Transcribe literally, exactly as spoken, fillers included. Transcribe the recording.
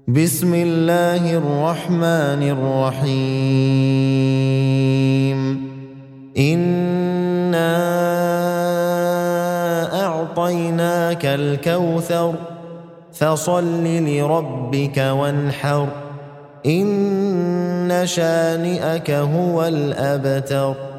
بسم الله الرحمن الرحيم إنا أعطيناك الكوثر فصل لربك وانحر إن شانئك هو الأبتر.